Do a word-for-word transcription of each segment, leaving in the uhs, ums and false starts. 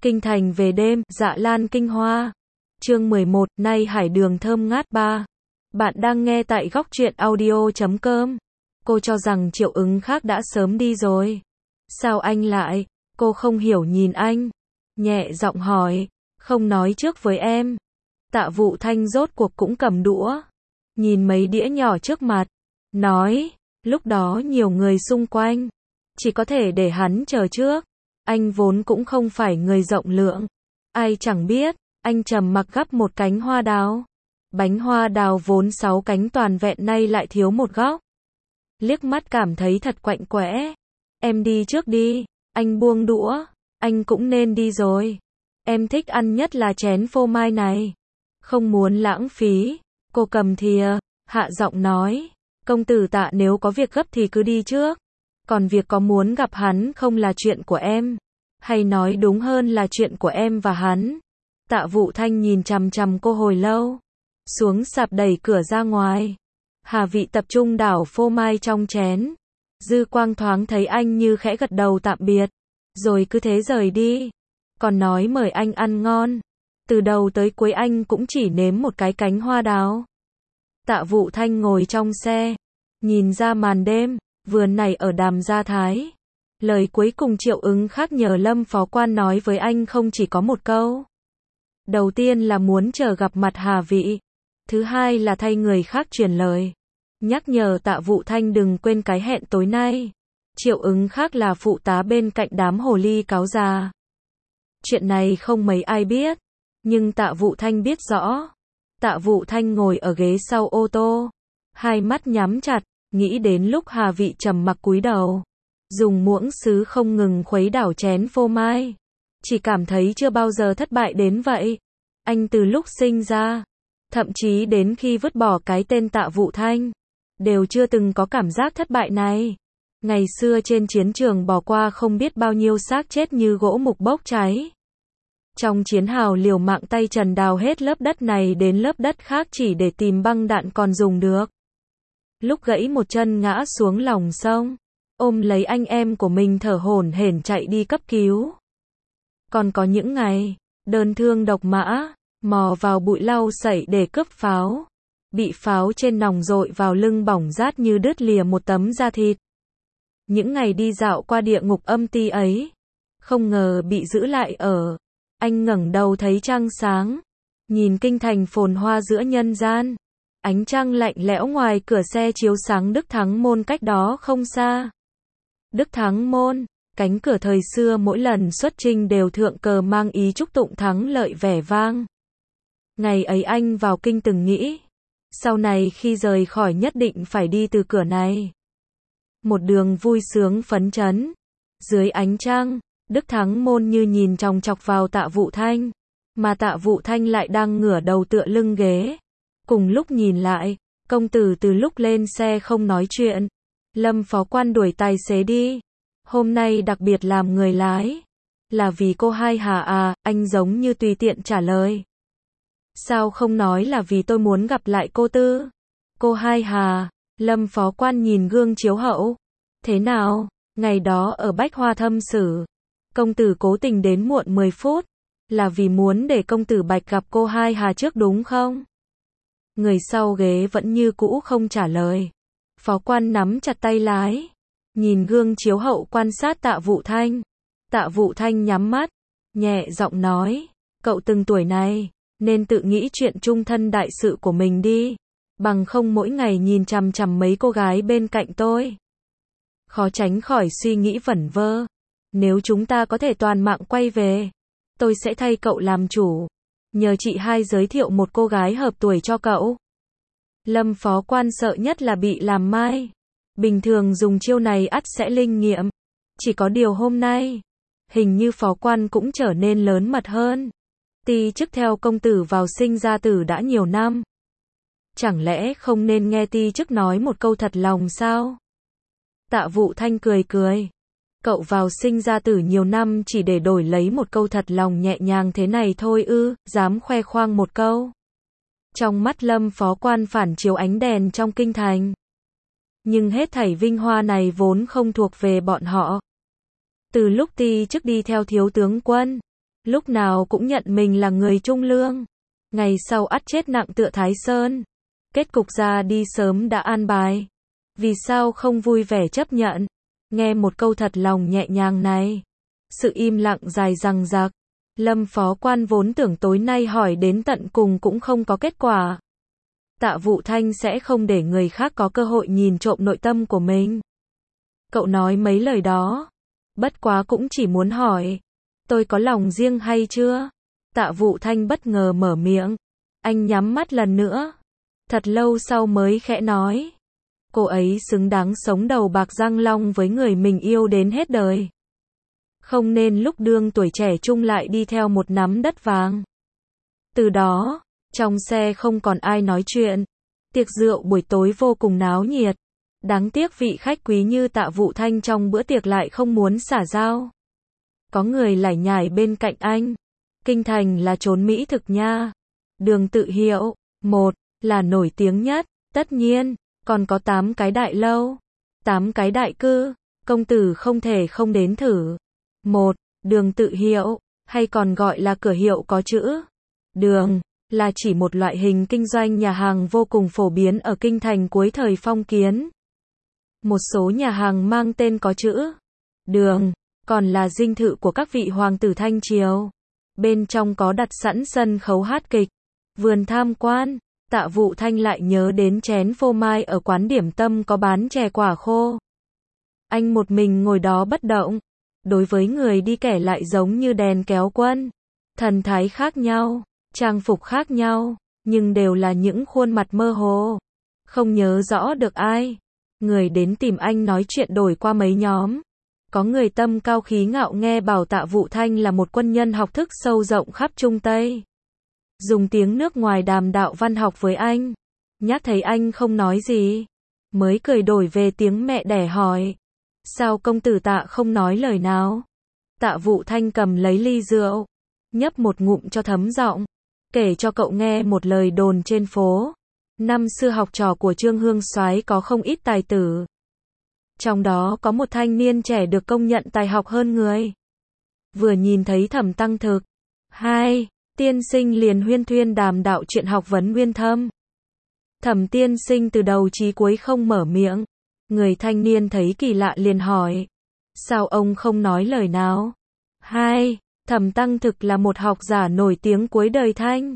Kinh thành về đêm, Dạ Lan Kinh Hoa. Chương mười một, nay hải đường thơm ngát ba. Bạn đang nghe tại góc truyện audio chấm com. Cô cho rằng Triệu Ứng Khác đã sớm đi rồi. Sao anh lại? Cô không hiểu nhìn anh. Nhẹ giọng hỏi, không nói trước với em. Tạ Vụ Thanh rốt cuộc cũng cầm đũa. Nhìn mấy đĩa nhỏ trước mặt. Nói, lúc đó nhiều người xung quanh. Chỉ có thể để hắn chờ trước. Anh vốn cũng không phải người rộng lượng. Ai chẳng biết, anh trầm mặc gắp một cánh hoa đào. Bánh hoa đào vốn sáu cánh toàn vẹn nay lại thiếu một góc. Liếc mắt cảm thấy thật quạnh quẽ. Em đi trước đi, anh buông đũa. Anh cũng nên đi rồi. Em thích ăn nhất là chén phô mai này. Không muốn lãng phí. Cô cầm thìa, hạ giọng nói. Công tử Tạ nếu có việc gấp thì cứ đi trước. Còn việc có muốn gặp hắn không là chuyện của em. Hay nói đúng hơn là chuyện của em và hắn. Tạ Vụ Thanh nhìn chằm chằm cô hồi lâu. Xuống sạp đẩy cửa ra ngoài. Hà Vị tập trung đảo phô mai trong chén. Dư quang thoáng thấy anh như khẽ gật đầu tạm biệt. Rồi cứ thế rời đi. Còn nói mời anh ăn ngon. Từ đầu tới cuối anh cũng chỉ nếm một cái cánh hoa đào. Tạ Vụ Thanh ngồi trong xe. Nhìn ra màn đêm. Vườn này ở Đàm Gia Thái. Lời cuối cùng Triệu Ứng Khác nhờ Lâm phó quan nói với anh không chỉ có một câu. Đầu tiên là muốn chờ gặp mặt Hà Vị. Thứ hai là thay người khác truyền lời. Nhắc nhở Tạ Vụ Thanh đừng quên cái hẹn tối nay. Triệu Ứng Khác là phụ tá bên cạnh đám hồ ly cáo già. Chuyện này không mấy ai biết. Nhưng Tạ Vụ Thanh biết rõ. Tạ Vụ Thanh ngồi ở ghế sau ô tô. Hai mắt nhắm chặt. Nghĩ đến lúc Hà Vị trầm mặc cúi đầu. Dùng muỗng sứ không ngừng khuấy đảo chén phô mai. Chỉ cảm thấy chưa bao giờ thất bại đến vậy. Anh từ lúc sinh ra. Thậm chí đến khi vứt bỏ cái tên Tạ Vụ Thanh. Đều chưa từng có cảm giác thất bại này. Ngày xưa trên chiến trường bỏ qua không biết bao nhiêu xác chết như gỗ mục bốc cháy. Trong chiến hào liều mạng tay trần đào hết lớp đất này đến lớp đất khác chỉ để tìm băng đạn còn dùng được. Lúc gãy một chân ngã xuống lòng sông, ôm lấy anh em của mình thở hổn hển chạy đi cấp cứu. Còn có những ngày, đơn thương độc mã, mò vào bụi lau sậy để cướp pháo. Bị pháo trên nòng dội vào lưng bỏng rát như đứt lìa một tấm da thịt. Những ngày đi dạo qua địa ngục âm ti ấy, không ngờ bị giữ lại ở. Anh ngẩng đầu thấy trăng sáng, nhìn kinh thành phồn hoa giữa nhân gian. Ánh trăng lạnh lẽo ngoài cửa xe chiếu sáng Đức Thắng Môn cách đó không xa. Đức Thắng Môn, cánh cửa thời xưa mỗi lần xuất chinh đều thượng cờ mang ý chúc tụng thắng lợi vẻ vang. Ngày ấy anh vào kinh từng nghĩ, sau này khi rời khỏi nhất định phải đi từ cửa này. Một đường vui sướng phấn chấn. Dưới ánh trăng, Đức Thắng Môn như nhìn chòng chọc vào Tạ Vụ Thanh, mà Tạ Vụ Thanh lại đang ngửa đầu tựa lưng ghế. Cùng lúc nhìn lại, công tử từ lúc lên xe không nói chuyện. Lâm phó quan đuổi tài xế đi. Hôm nay đặc biệt làm người lái. Là vì cô Hai Hà à, anh giống như tùy tiện trả lời. Sao không nói là vì tôi muốn gặp lại cô Tư? Cô Hai Hà, Lâm phó quan nhìn gương chiếu hậu. Thế nào, ngày đó ở Bách Hoa Thâm Sử, công tử cố tình đến muộn mười phút. Là vì muốn để công tử Bạch gặp cô Hai Hà trước đúng không? Người sau ghế vẫn như cũ không trả lời. Phó quan nắm chặt tay lái. Nhìn gương chiếu hậu quan sát Tạ Vụ Thanh. Tạ Vụ Thanh nhắm mắt. Nhẹ giọng nói. Cậu từng tuổi này. Nên tự nghĩ chuyện chung thân đại sự của mình đi. Bằng không mỗi ngày nhìn chằm chằm mấy cô gái bên cạnh tôi. Khó tránh khỏi suy nghĩ vẩn vơ. Nếu chúng ta có thể toàn mạng quay về. Tôi sẽ thay cậu làm chủ. Nhờ chị hai giới thiệu một cô gái hợp tuổi cho cậu. Lâm phó quan sợ nhất là bị làm mai. Bình thường dùng chiêu này ắt sẽ linh nghiệm. Chỉ có điều hôm nay, hình như phó quan cũng trở nên lớn mật hơn. Ti chức theo công tử vào sinh ra tử đã nhiều năm. Chẳng lẽ không nên nghe ti chức nói một câu thật lòng sao? Tạ Vụ Thanh cười cười. Cậu vào sinh ra tử nhiều năm chỉ để đổi lấy một câu thật lòng nhẹ nhàng thế này thôi ư, dám khoe khoang một câu. Trong mắt Lâm phó quan phản chiếu ánh đèn trong kinh thành. Nhưng hết thảy vinh hoa này vốn không thuộc về bọn họ. Từ lúc ti chức đi theo thiếu tướng quân, lúc nào cũng nhận mình là người trung lương. Ngày sau ắt chết nặng tựa Thái Sơn. Kết cục ra đi sớm đã an bài. Vì sao không vui vẻ chấp nhận? Nghe một câu thật lòng nhẹ nhàng này. Sự im lặng dài dằng dặc. Lâm phó quan vốn tưởng tối nay hỏi đến tận cùng cũng không có kết quả. Tạ Vụ Thanh sẽ không để người khác có cơ hội nhìn trộm nội tâm của mình. Cậu nói mấy lời đó. Bất quá cũng chỉ muốn hỏi. Tôi có lòng riêng hay chưa? Tạ Vụ Thanh bất ngờ mở miệng. Anh nhắm mắt lần nữa. Thật lâu sau mới khẽ nói. Cô ấy xứng đáng sống đầu bạc răng long với người mình yêu đến hết đời. Không nên lúc đương tuổi trẻ chung lại đi theo một nắm đất vàng. Từ đó, trong xe không còn ai nói chuyện. Tiệc rượu buổi tối vô cùng náo nhiệt. Đáng tiếc vị khách quý như Tạ Vụ Thanh trong bữa tiệc lại không muốn xả dao. Có người lải nhải bên cạnh anh. Kinh thành là chốn mỹ thực nha. Đường Tự Hiệu, một, là nổi tiếng nhất, tất nhiên, còn có tám cái đại lâu, tám cái đại cư, công tử không thể không đến thử. Một, Đường Tự Hiệu, hay còn gọi là cửa hiệu có chữ đường, là chỉ một loại hình kinh doanh nhà hàng vô cùng phổ biến ở kinh thành cuối thời phong kiến. Một số nhà hàng mang tên có chữ đường, còn là dinh thự của các vị hoàng tử Thanh Triều. Bên trong có đặt sẵn sân khấu hát kịch, vườn tham quan. Tạ Vụ Thanh lại nhớ đến chén phô mai ở quán điểm tâm có bán chè quả khô. Anh một mình ngồi đó bất động. Đối với người đi kẻ lại giống như đèn kéo quân. Thần thái khác nhau, trang phục khác nhau, nhưng đều là những khuôn mặt mơ hồ. Không nhớ rõ được ai. Người đến tìm anh nói chuyện đổi qua mấy nhóm. Có người tâm cao khí ngạo nghe bảo Tạ Vụ Thanh là một quân nhân học thức sâu rộng khắp Trung Tây. Dùng tiếng nước ngoài đàm đạo văn học với anh. Nhắc thấy anh không nói gì. Mới cười đổi về tiếng mẹ đẻ hỏi. Sao công tử Tạ không nói lời nào? Tạ Vụ Thanh cầm lấy ly rượu. Nhấp một ngụm cho thấm giọng. Kể cho cậu nghe một lời đồn trên phố. Năm xưa học trò của Trương Hương Soái có không ít tài tử. Trong đó có một thanh niên trẻ được công nhận tài học hơn người. Vừa nhìn thấy Thẩm Tăng Thực. Hai, tiên sinh liền huyên thuyên đàm đạo chuyện học vấn nguyên thâm. Thẩm tiên sinh từ đầu chí cuối không mở miệng. Người thanh niên thấy kỳ lạ liền hỏi. Sao ông không nói lời nào? Hai, Thẩm Tăng Thực là một học giả nổi tiếng cuối đời Thanh.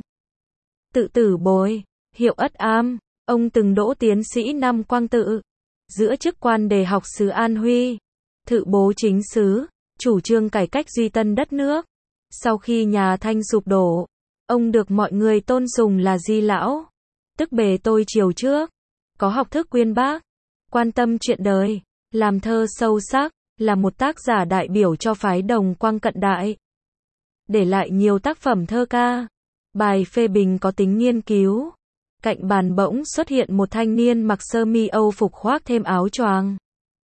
Tự tử bồi, hiệu Ất Am, ông từng đỗ tiến sĩ năm Quang Tự. Giữa chức quan đề học sứ An Huy, thự bố chính sứ, chủ trương cải cách duy tân đất nước. Sau khi nhà Thanh sụp đổ, ông được mọi người tôn sùng là Di Lão, tức bề tôi chiều trước, có học thức uyên bác, quan tâm chuyện đời, làm thơ sâu sắc, là một tác giả đại biểu cho phái Đồng Quang cận đại. Để lại nhiều tác phẩm thơ ca, bài phê bình có tính nghiên cứu. Cạnh bàn bỗng xuất hiện một thanh niên mặc sơ mi Âu phục khoác thêm áo choàng.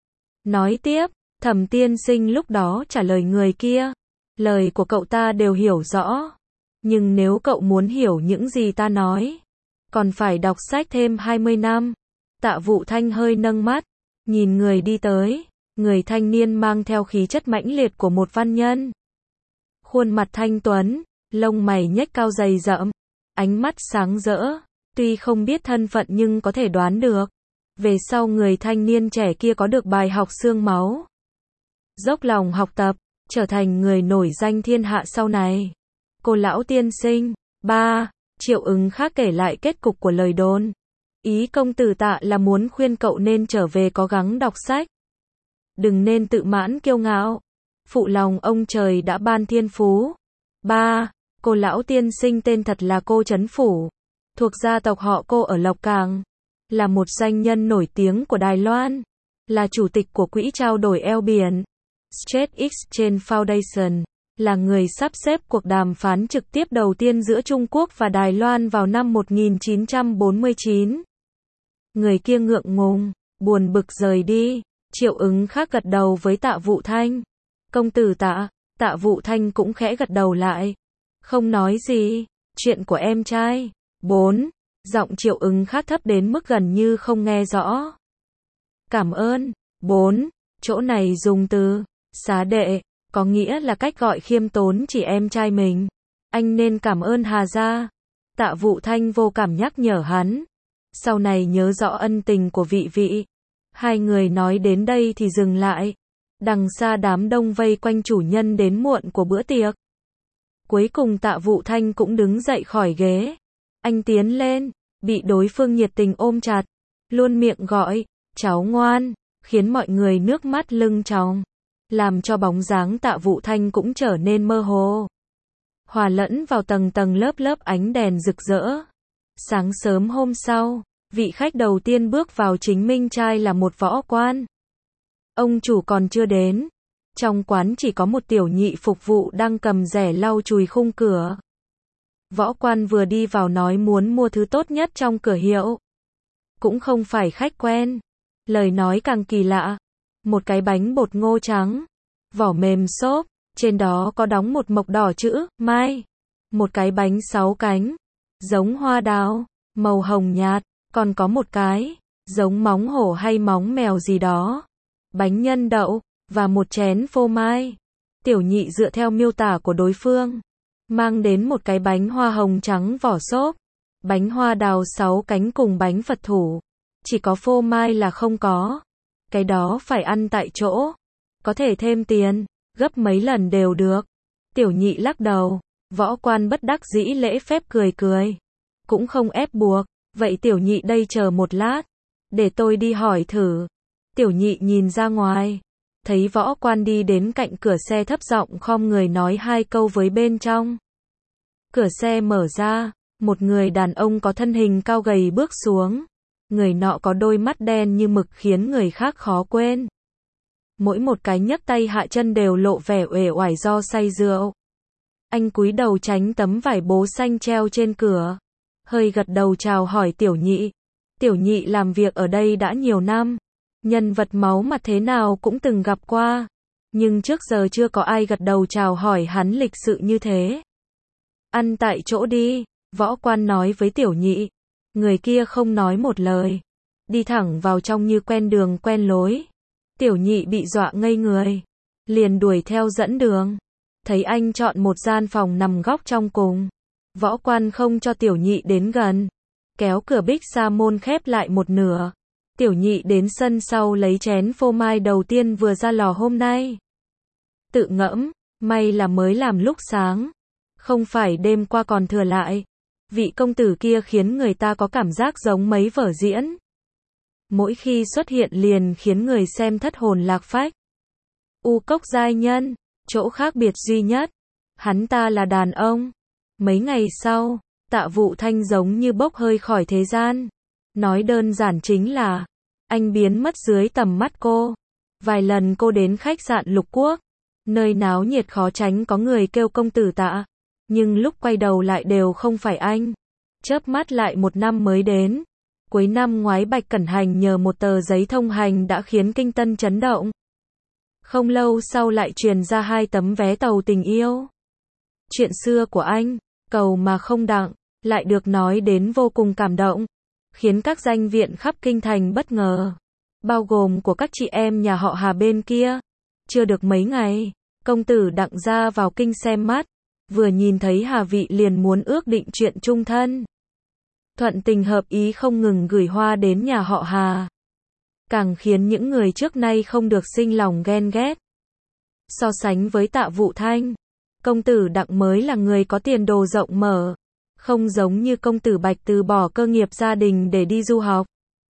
Nói tiếp, Thẩm tiên sinh lúc đó trả lời người kia. Lời của cậu ta đều hiểu rõ. Nhưng nếu cậu muốn hiểu những gì ta nói, còn phải đọc sách thêm hai mươi năm. Tạ Vụ Thanh hơi nâng mắt, nhìn người đi tới. Người thanh niên mang theo khí chất mãnh liệt của một văn nhân. Khuôn mặt thanh tuấn, lông mày nhếch cao dày rậm, ánh mắt sáng rỡ. Tuy không biết thân phận nhưng có thể đoán được. Về sau người thanh niên trẻ kia có được bài học xương máu. Dốc lòng học tập, trở thành người nổi danh thiên hạ sau này. Cô lão tiên sinh. Ba. Triệu Ứng khác kể lại kết cục của lời đồn. Ý công tử Tạ là muốn khuyên cậu nên trở về cố gắng đọc sách. Đừng nên tự mãn kiêu ngạo. Phụ lòng ông trời đã ban thiên phú. Ba. Cô lão tiên sinh tên thật là Cô Trấn Phủ. Thuộc gia tộc họ Cô ở Lộc Cảng. Là một doanh nhân nổi tiếng của Đài Loan. Là chủ tịch của quỹ trao đổi eo biển Straight Exchange Foundation. Là người sắp xếp cuộc đàm phán trực tiếp đầu tiên giữa Trung Quốc và Đài Loan vào năm một nghìn chín trăm bốn mươi chín. Người kia ngượng ngùng, buồn bực rời đi. Triệu Ứng khác gật đầu với Tạ Vụ Thanh. Công tử Tạ. Tạ Vụ Thanh cũng khẽ gật đầu lại. Không nói gì. Chuyện của em trai. Bốn. Giọng Triệu Ứng khác thấp đến mức gần như không nghe rõ. Cảm ơn. Bốn. Chỗ này dùng từ xá đệ. có nghĩa là cách gọi khiêm tốn chỉ em trai mình. Anh nên cảm ơn Hà gia. Tạ Vũ Thanh vô cảm nhắc nhở hắn. Sau này nhớ rõ ân tình của vị vị. Hai người nói đến đây thì dừng lại. Đằng xa đám đông vây quanh chủ nhân đến muộn của bữa tiệc. Cuối cùng Tạ Vũ Thanh cũng đứng dậy khỏi ghế. Anh tiến lên, bị đối phương nhiệt tình ôm chặt, luôn miệng gọi, cháu ngoan, khiến mọi người nước mắt lưng tròng, làm cho bóng dáng Tạ Vũ Thanh cũng trở nên mơ hồ, hòa lẫn vào tầng tầng lớp lớp ánh đèn rực rỡ. Sáng sớm hôm sau, vị khách đầu tiên bước vào chính minh trai là một võ quan. Ông chủ còn chưa đến. Trong quán chỉ có một tiểu nhị phục vụ đang cầm rẻ lau chùi khung cửa. Võ quan vừa đi vào nói muốn mua thứ tốt nhất trong cửa hiệu. Cũng không phải khách quen. Lời nói càng kỳ lạ. Một cái bánh bột ngô trắng, vỏ mềm xốp, trên đó có đóng một mộc đỏ chữ Mai. Một cái bánh sáu cánh, giống hoa đào, màu hồng nhạt, còn có một cái, giống móng hổ hay móng mèo gì đó. Bánh nhân đậu, và một chén phô mai. Tiểu nhị dựa theo miêu tả của đối phương, mang đến một cái bánh hoa hồng trắng vỏ xốp, bánh hoa đào sáu cánh cùng bánh Phật thủ. Chỉ có phô mai là không có. Cái đó phải ăn tại chỗ. Có thể thêm tiền, gấp mấy lần đều được. Tiểu nhị lắc đầu. Võ quan bất đắc dĩ lễ phép cười cười. Cũng không ép buộc. Vậy tiểu nhị đây chờ một lát. Để tôi đi hỏi thử. Tiểu nhị nhìn ra ngoài. Thấy võ quan đi đến cạnh cửa xe thấp giọng khom người nói hai câu với bên trong. Cửa xe mở ra. Một người đàn ông có thân hình cao gầy bước xuống. Người nọ có đôi mắt đen như mực khiến người khác khó quên. Mỗi một cái nhấc tay hạ chân đều lộ vẻ uể oải do say rượu. Anh cúi đầu tránh tấm vải bố xanh treo trên cửa. Hơi gật đầu chào hỏi tiểu nhị. Tiểu nhị làm việc ở đây đã nhiều năm. Nhân vật máu mặt thế nào cũng từng gặp qua. Nhưng trước giờ chưa có ai gật đầu chào hỏi hắn lịch sự như thế. Ăn tại chỗ đi, võ quan nói với tiểu nhị. Người kia không nói một lời. Đi thẳng vào trong như quen đường quen lối. Tiểu nhị bị dọa ngây người. Liền đuổi theo dẫn đường. Thấy anh chọn một gian phòng nằm góc trong cùng. Võ quan không cho tiểu nhị đến gần. Kéo cửa bích sa môn khép lại một nửa. Tiểu nhị đến sân sau lấy chén phô mai đầu tiên vừa ra lò hôm nay. Tự ngẫm, may là mới làm lúc sáng. Không phải đêm qua còn thừa lại. Vị công tử kia khiến người ta có cảm giác giống mấy vở diễn. Mỗi khi xuất hiện liền khiến người xem thất hồn lạc phách. U Cốc giai nhân, chỗ khác biệt duy nhất. Hắn ta là đàn ông. Mấy ngày sau, Tạ Vũ Thanh giống như bốc hơi khỏi thế gian. Nói đơn giản chính là, anh biến mất dưới tầm mắt cô. Vài lần cô đến khách sạn Lục Quốc. Nơi náo nhiệt khó tránh có người kêu công tử Tạ. Nhưng lúc quay đầu lại đều không phải anh. Chớp mắt lại một năm mới đến. Cuối năm ngoái Bạch Cẩn Hành nhờ một tờ giấy thông hành đã khiến kinh tân chấn động. Không lâu sau lại truyền ra hai tấm vé tàu tình yêu. Chuyện xưa của anh, cầu mà không đặng, lại được nói đến vô cùng cảm động. Khiến các danh viện khắp kinh thành bất ngờ. Bao gồm của các chị em nhà họ Hà bên kia. Chưa được mấy ngày, công tử Đặng ra vào kinh xem mắt. Vừa nhìn thấy Hà Vị liền muốn ước định chuyện chung thân. Thuận tình hợp ý không ngừng gửi hoa đến nhà họ Hà. Càng khiến những người trước nay không được sinh lòng ghen ghét. So sánh với Tạ Vũ Thanh, công tử Đặng mới là người có tiền đồ rộng mở. Không giống như công tử Bạch từ bỏ cơ nghiệp gia đình để đi du học.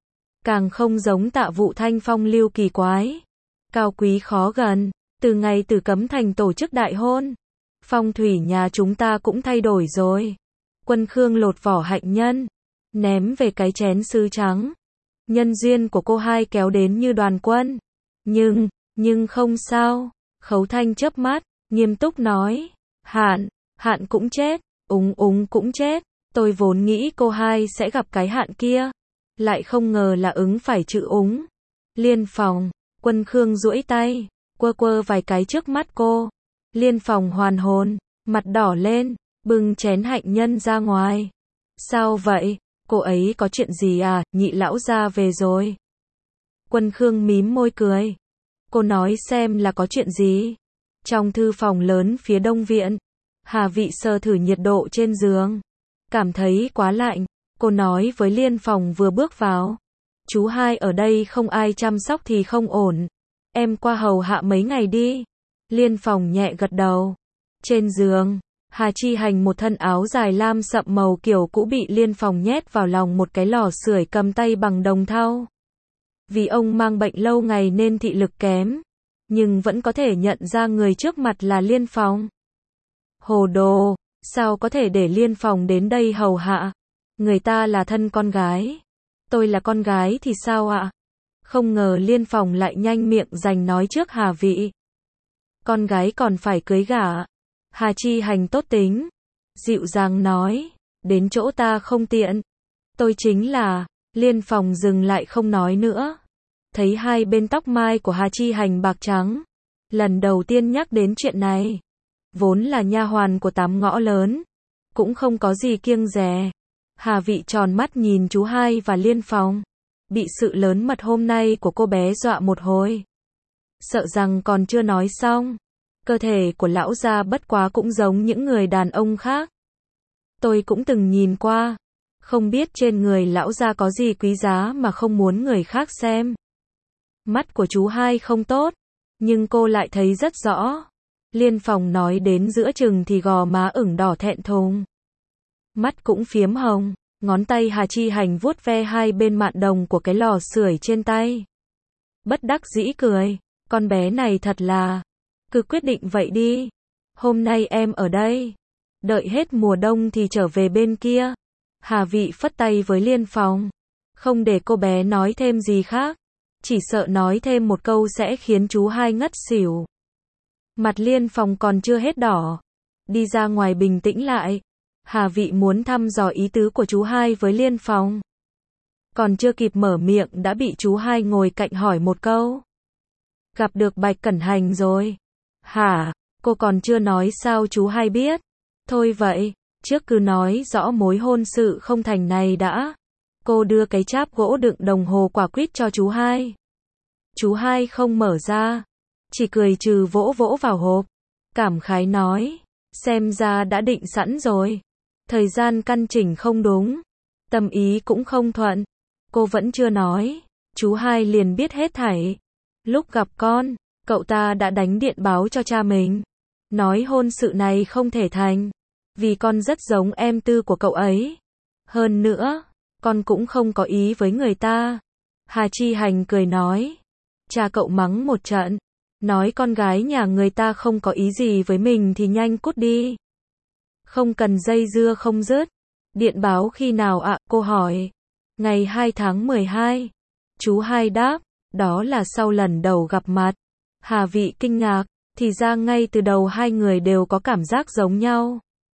Càng không giống Tạ Vũ Thanh phong lưu kỳ quái. Cao quý khó gần, từ ngày Tử Cấm Thành tổ chức đại hôn. Phong thủy nhà chúng ta cũng thay đổi rồi. Quân Khương lột vỏ hạnh nhân, ném về cái chén sứ trắng. Nhân duyên của cô hai kéo đến như đoàn quân. Nhưng, nhưng không sao. Khấu Thanh chớp mắt, nghiêm túc nói. Hạn, Hạn cũng chết, Úng Úng cũng chết. Tôi vốn nghĩ cô hai sẽ gặp cái Hạn kia. Lại không ngờ là ứng phải chữ Úng. Liên phòng, Quân Khương duỗi tay, quơ quơ vài cái trước mắt cô. Liên phòng hoàn hồn, mặt đỏ lên, bưng chén hạnh nhân ra ngoài. Sao vậy? Cô ấy có chuyện gì à? Nhị lão gia về rồi. Quân Khương mím môi cười. Cô nói xem là có chuyện gì? Trong thư phòng lớn phía đông viện, Hà Vị sờ thử nhiệt độ trên giường. Cảm thấy quá lạnh, cô nói với Liên Phòng vừa bước vào. Chú hai ở đây không ai chăm sóc thì không ổn. Em qua hầu hạ mấy ngày đi. Liên Phòng nhẹ gật đầu. Trên giường, Hà Chi Hành một thân áo dài lam sậm màu kiểu cũ bị Liên Phòng nhét vào lòng một cái lò sưởi cầm tay bằng đồng thau. Vì ông mang bệnh lâu ngày nên thị lực kém, nhưng vẫn có thể nhận ra người trước mặt là Liên Phòng. Hồ đồ, sao có thể để Liên Phòng đến đây hầu hạ? Người ta là thân con gái. Tôi là con gái thì sao ạ? Không ngờ Liên Phòng lại nhanh miệng giành nói trước Hà Vị. Con gái còn phải cưới gả. Hà Chi Hành tốt tính, dịu dàng nói, đến chỗ ta không tiện. Tôi chính là, Liên Phòng dừng lại không nói nữa. Thấy hai bên tóc mai của Hà Chi Hành bạc trắng, lần đầu tiên nhắc đến chuyện này. Vốn là nha hoàn của tám ngõ lớn, cũng không có gì kiêng dè. Hà Vị tròn mắt nhìn chú hai và Liên Phòng, bị sự lớn mật hôm nay của cô bé dọa một hồi. Sợ rằng còn chưa nói xong, cơ thể của lão gia bất quá cũng giống những người đàn ông khác. Tôi cũng từng nhìn qua, không biết trên người lão gia có gì quý giá mà không muốn người khác xem. Mắt của chú hai không tốt, nhưng cô lại thấy rất rõ. Liên Phòng nói đến giữa chừng thì gò má ửng đỏ thẹn thùng. Mắt cũng phiếm hồng, ngón tay Hà Chi Hành vuốt ve hai bên mạn đồng của cái lò sưởi trên tay. Bất đắc dĩ cười, con bé này thật là, cứ quyết định vậy đi. Hôm nay em ở đây, đợi hết mùa đông thì trở về bên kia. Hà Vị phất tay với Liên Phòng, không để cô bé nói thêm gì khác, chỉ sợ nói thêm một câu sẽ khiến chú hai ngất xỉu. Mặt Liên Phòng còn chưa hết đỏ, đi ra ngoài bình tĩnh lại. Hà Vị muốn thăm dò ý tứ của chú hai với Liên Phòng. Còn chưa kịp mở miệng đã bị chú hai ngồi cạnh hỏi một câu. Gặp được Bạch Cẩn Hành rồi. Hả, cô còn chưa nói sao chú hai biết. Thôi vậy, trước cứ nói rõ mối hôn sự không thành này đã. Cô đưa cái cháp gỗ đựng đồng hồ quả quýt cho chú hai. Chú hai không mở ra, chỉ cười trừ vỗ vỗ vào hộp. Cảm khái nói, xem ra đã định sẵn rồi. Thời gian căn chỉnh không đúng, tâm ý cũng không thuận. Cô vẫn chưa nói, chú hai liền biết hết thảy. Lúc gặp con, cậu ta đã đánh điện báo cho cha mình, nói hôn sự này không thể thành, vì con rất giống em tư của cậu ấy. Hơn nữa, con cũng không có ý với người ta. Hà Chi Hành cười nói, cha cậu mắng một trận, nói con gái nhà người ta không có ý gì với mình thì nhanh cút đi. Không cần dây dưa không dứt. Điện báo khi nào ạ? Cô hỏi. Ngày hai tháng mười hai. Chú hai đáp, đó là sau lần đầu gặp mặt. Hà Vị kinh ngạc, thì ra ngay từ đầu hai người đều có cảm giác giống nhau.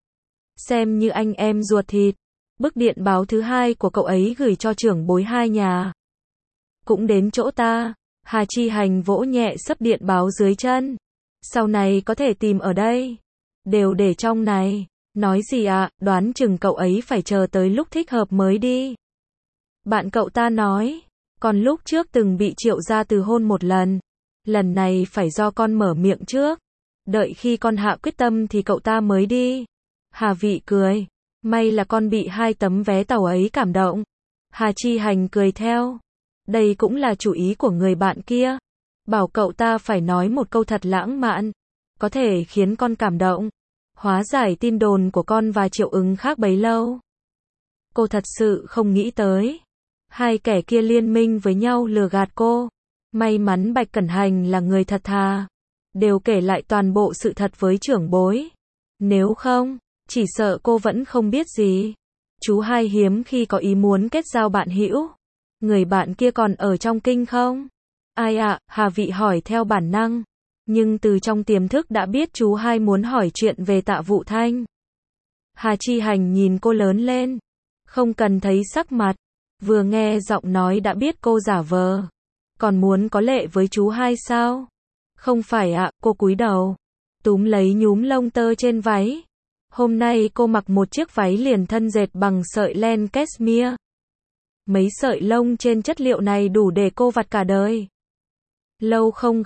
Xem như anh em ruột thịt. Bức điện báo thứ hai của cậu ấy gửi cho trưởng bối hai nhà. Cũng đến chỗ ta. Hà Chi Hành vỗ nhẹ xấp điện báo dưới chân. Sau này có thể tìm ở đây. Đều để trong này. Nói gì ạ, à, đoán chừng cậu ấy phải chờ tới lúc thích hợp mới đi. Bạn cậu ta nói, còn lúc trước từng bị Triệu gia từ hôn một lần. Lần này phải do con mở miệng trước. Đợi khi con hạ quyết tâm thì cậu ta mới đi. Hà Vị cười, may là con bị hai tấm vé tàu ấy cảm động. Hà Chi Hành cười theo. Đây cũng là chủ ý của người bạn kia. Bảo cậu ta phải nói một câu thật lãng mạn, có thể khiến con cảm động. Hóa giải tin đồn của con và Triệu Ứng khác bấy lâu. Cô thật sự không nghĩ tới. Hai kẻ kia liên minh với nhau lừa gạt cô. May mắn Bạch Cẩn Hành là người thật thà. Đều kể lại toàn bộ sự thật với trưởng bối. Nếu không, chỉ sợ cô vẫn không biết gì. Chú hai hiếm khi có ý muốn kết giao bạn hữu. Người bạn kia còn ở trong kinh không? Ai ạ? À, Hà Vị hỏi theo bản năng. Nhưng từ trong tiềm thức đã biết chú hai muốn hỏi chuyện về Tạ Vũ Thanh. Hà Chi Hành nhìn cô lớn lên. Không cần thấy sắc mặt. Vừa nghe giọng nói đã biết cô giả vờ. Còn muốn có lệ với chú hai sao? Không phải ạ, à, cô cúi đầu. Túm lấy nhúm lông tơ trên váy. Hôm nay cô mặc một chiếc váy liền thân dệt bằng sợi len cashmere. Mấy sợi lông trên chất liệu này đủ để cô vặt cả đời. Lâu không gặp.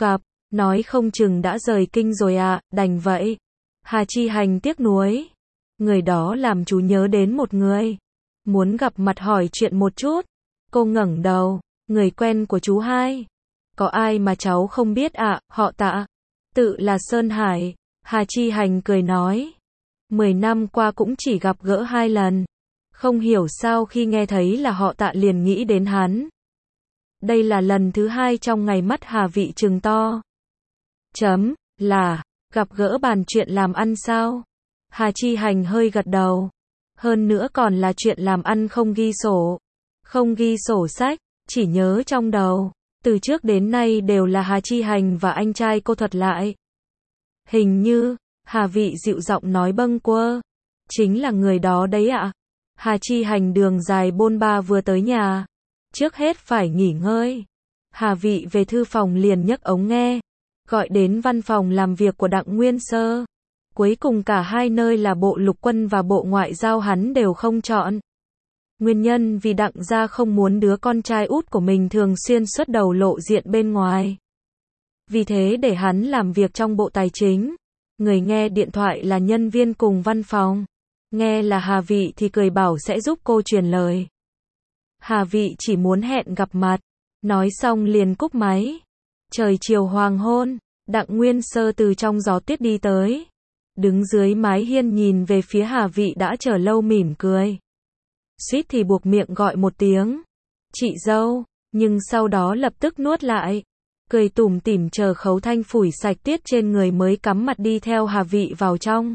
Nói không chừng đã rời kinh rồi à, đành vậy. Hà Chi Hành tiếc nuối. Người đó làm chú nhớ đến một người. Muốn gặp mặt hỏi chuyện một chút. Cô ngẩng đầu. Người quen của chú hai. Có ai mà cháu không biết ạ, à, họ Tạ. Tự là Sơn Hải. Hà Chi Hành cười nói. Mười năm qua cũng chỉ gặp gỡ hai lần. Không hiểu sao khi nghe thấy là họ Tạ liền nghĩ đến hắn. Đây là lần thứ hai trong ngày mắt Hà Vị trừng to. Chấm, là, gặp gỡ bàn chuyện làm ăn sao? Hà Chi Hành hơi gật đầu. Hơn nữa còn là chuyện làm ăn không ghi sổ. Không ghi sổ sách, chỉ nhớ trong đầu. Từ trước đến nay đều là Hà Chi Hành và anh trai cô thuật lại. Hình như, Hà Vị dịu giọng nói bâng quơ. Chính là người đó đấy ạ. Hà Chi Hành đường dài bôn ba vừa tới nhà. Trước hết phải nghỉ ngơi. Hà Vị về thư phòng liền nhấc ống nghe. Gọi đến văn phòng làm việc của Đặng Nguyên Sơ. Cuối cùng cả hai nơi là Bộ Lục Quân và Bộ Ngoại giao hắn đều không chọn. Nguyên nhân vì Đặng gia không muốn đứa con trai út của mình thường xuyên xuất đầu lộ diện bên ngoài. Vì thế để hắn làm việc trong Bộ Tài chính. Người nghe điện thoại là nhân viên cùng văn phòng. Nghe là Hà Vị thì cười bảo sẽ giúp cô truyền lời. Hà Vị chỉ muốn hẹn gặp mặt. Nói xong liền cúp máy. Trời chiều hoàng hôn. Đặng Nguyên Sơ từ trong gió tuyết đi tới. Đứng dưới mái hiên nhìn về phía Hà Vị đã chờ lâu mỉm cười. Suýt thì buộc miệng gọi một tiếng. Chị dâu. Nhưng sau đó lập tức nuốt lại. Cười tủm tỉm chờ Khấu Thanh phủi sạch tiết trên người mới cắm mặt đi theo Hà Vị vào trong.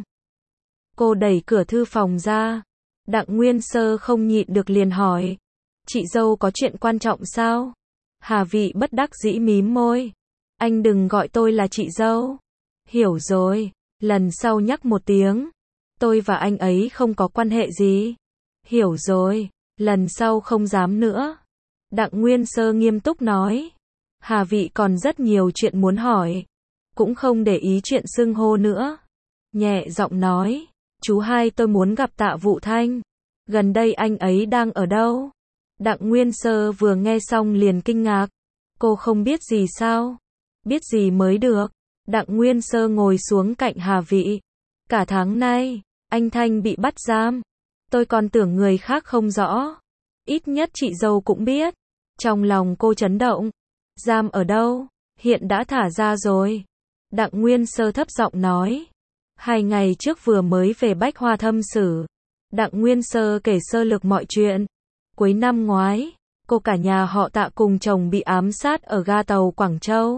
Cô đẩy cửa thư phòng ra. Đặng Nguyên Sơ không nhịn được liền hỏi. Chị dâu có chuyện quan trọng sao? Hà Vị bất đắc dĩ mím môi. Anh đừng gọi tôi là chị dâu. Hiểu rồi, lần sau nhắc một tiếng. Tôi và anh ấy không có quan hệ gì. Hiểu rồi, lần sau không dám nữa. Đặng Nguyên Sơ nghiêm túc nói. Hà Vị còn rất nhiều chuyện muốn hỏi. Cũng không để ý chuyện xưng hô nữa. Nhẹ giọng nói. Chú hai tôi muốn gặp Tạ Vũ Thanh. Gần đây anh ấy đang ở đâu? Đặng Nguyên Sơ vừa nghe xong liền kinh ngạc. Cô không biết gì sao? Biết gì mới được. Đặng Nguyên Sơ ngồi xuống cạnh Hà Vị. Cả tháng nay, anh Thanh bị bắt giam. Tôi còn tưởng người khác không rõ. Ít nhất chị dâu cũng biết. Trong lòng cô chấn động. Giam ở đâu? Hiện đã thả ra rồi. Đặng Nguyên Sơ thấp giọng nói. Hai ngày trước vừa mới về Bách Hoa thâm xử. Đặng Nguyên Sơ kể sơ lược mọi chuyện. Cuối năm ngoái, cô cả nhà họ Tạ cùng chồng bị ám sát ở ga tàu Quảng Châu.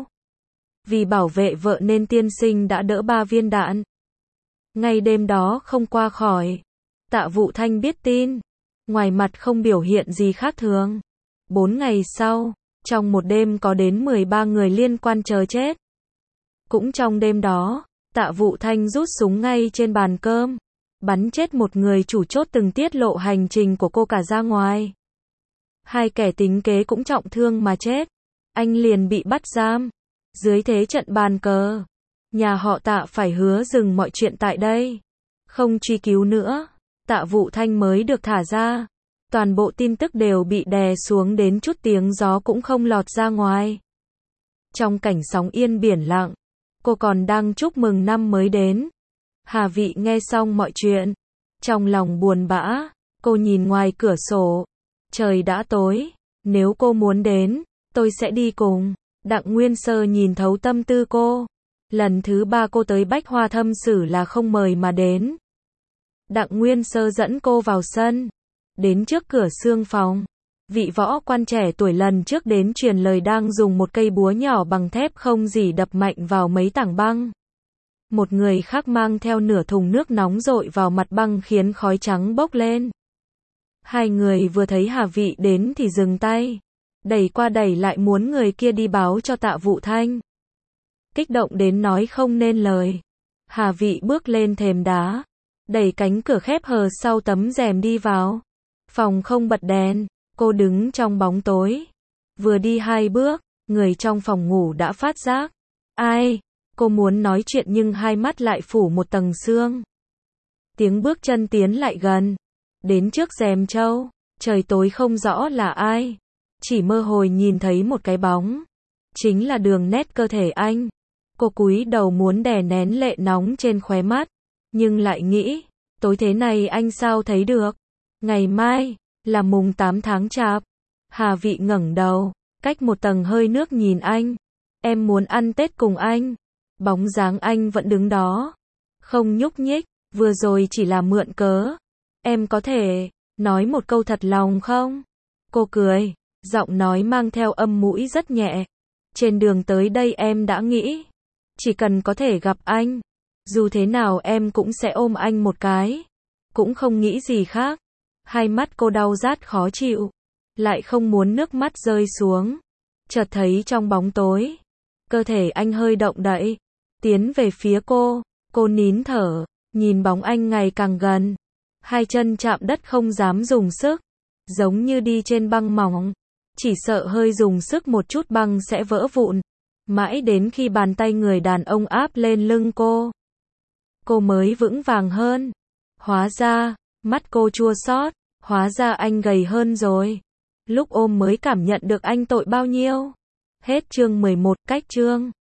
Vì bảo vệ vợ nên tiên sinh đã đỡ ba viên đạn. Ngay đêm đó không qua khỏi. Tạ Vũ Thanh biết tin. Ngoài mặt không biểu hiện gì khác thường. Bốn ngày sau, trong một đêm có đến mười ba người liên quan chờ chết. Cũng trong đêm đó, Tạ Vũ Thanh rút súng ngay trên bàn cơm. Bắn chết một người chủ chốt từng tiết lộ hành trình của cô cả ra ngoài. Hai kẻ tính kế cũng trọng thương mà chết. Anh liền bị bắt giam. Dưới thế trận bàn cờ. Nhà họ Tạ phải hứa dừng mọi chuyện tại đây. Không truy cứu nữa. Tạ Vũ Thanh mới được thả ra. Toàn bộ tin tức đều bị đè xuống đến chút tiếng gió cũng không lọt ra ngoài. Trong cảnh sóng yên biển lặng. Cô còn đang chúc mừng năm mới đến. Hà Vị nghe xong mọi chuyện. Trong lòng buồn bã. Cô nhìn ngoài cửa sổ. Trời đã tối. Nếu cô muốn đến, tôi sẽ đi cùng. Đặng Nguyên Sơ nhìn thấu tâm tư cô. Lần thứ ba cô tới Bách Hoa thâm xử là không mời mà đến. Đặng Nguyên Sơ dẫn cô vào sân. Đến trước cửa xương phòng. Vị võ quan trẻ tuổi lần trước đến truyền lời đang dùng một cây búa nhỏ bằng thép không gì đập mạnh vào mấy tảng băng. Một người khác mang theo nửa thùng nước nóng dội vào mặt băng khiến khói trắng bốc lên. Hai người vừa thấy Hà Vị đến thì dừng tay. Đẩy qua đẩy lại muốn người kia đi báo cho Tạ Vũ Thanh. Kích động đến nói không nên lời. Hà Vị bước lên thềm đá. Đẩy cánh cửa khép hờ sau tấm rèm đi vào. Phòng không bật đèn. Cô đứng trong bóng tối. Vừa đi hai bước, người trong phòng ngủ đã phát giác. Ai? Cô muốn nói chuyện nhưng hai mắt lại phủ một tầng sương. Tiếng bước chân tiến lại gần. Đến trước rèm trâu. Trời tối không rõ là ai. Chỉ mơ hồ nhìn thấy một cái bóng. Chính là đường nét cơ thể anh. Cô cúi đầu muốn đè nén lệ nóng trên khóe mắt, nhưng lại nghĩ, tối thế này anh sao thấy được? Ngày mai là mùng tám tháng Chạp. Hà Vị ngẩng đầu, cách một tầng hơi nước nhìn anh. Em muốn ăn Tết cùng anh. Bóng dáng anh vẫn đứng đó, không nhúc nhích, vừa rồi chỉ là mượn cớ. Em có thể nói một câu thật lòng không? Cô cười, giọng nói mang theo âm mũi rất nhẹ. Trên đường tới đây em đã nghĩ, chỉ cần có thể gặp anh, dù thế nào em cũng sẽ ôm anh một cái. Cũng không nghĩ gì khác. Hai mắt cô đau rát khó chịu, lại không muốn nước mắt rơi xuống. Chợt thấy trong bóng tối, cơ thể anh hơi động đậy, tiến về phía cô. Cô nín thở, nhìn bóng anh ngày càng gần. Hai chân chạm đất không dám dùng sức, giống như đi trên băng mỏng. Chỉ sợ hơi dùng sức một chút băng sẽ vỡ vụn. Mãi đến khi bàn tay người đàn ông áp lên lưng cô, cô mới vững vàng hơn. Hóa ra, mắt cô chua xót, hóa ra anh gầy hơn rồi. Lúc ôm mới cảm nhận được anh tội bao nhiêu. Hết chương mười một, cách chương.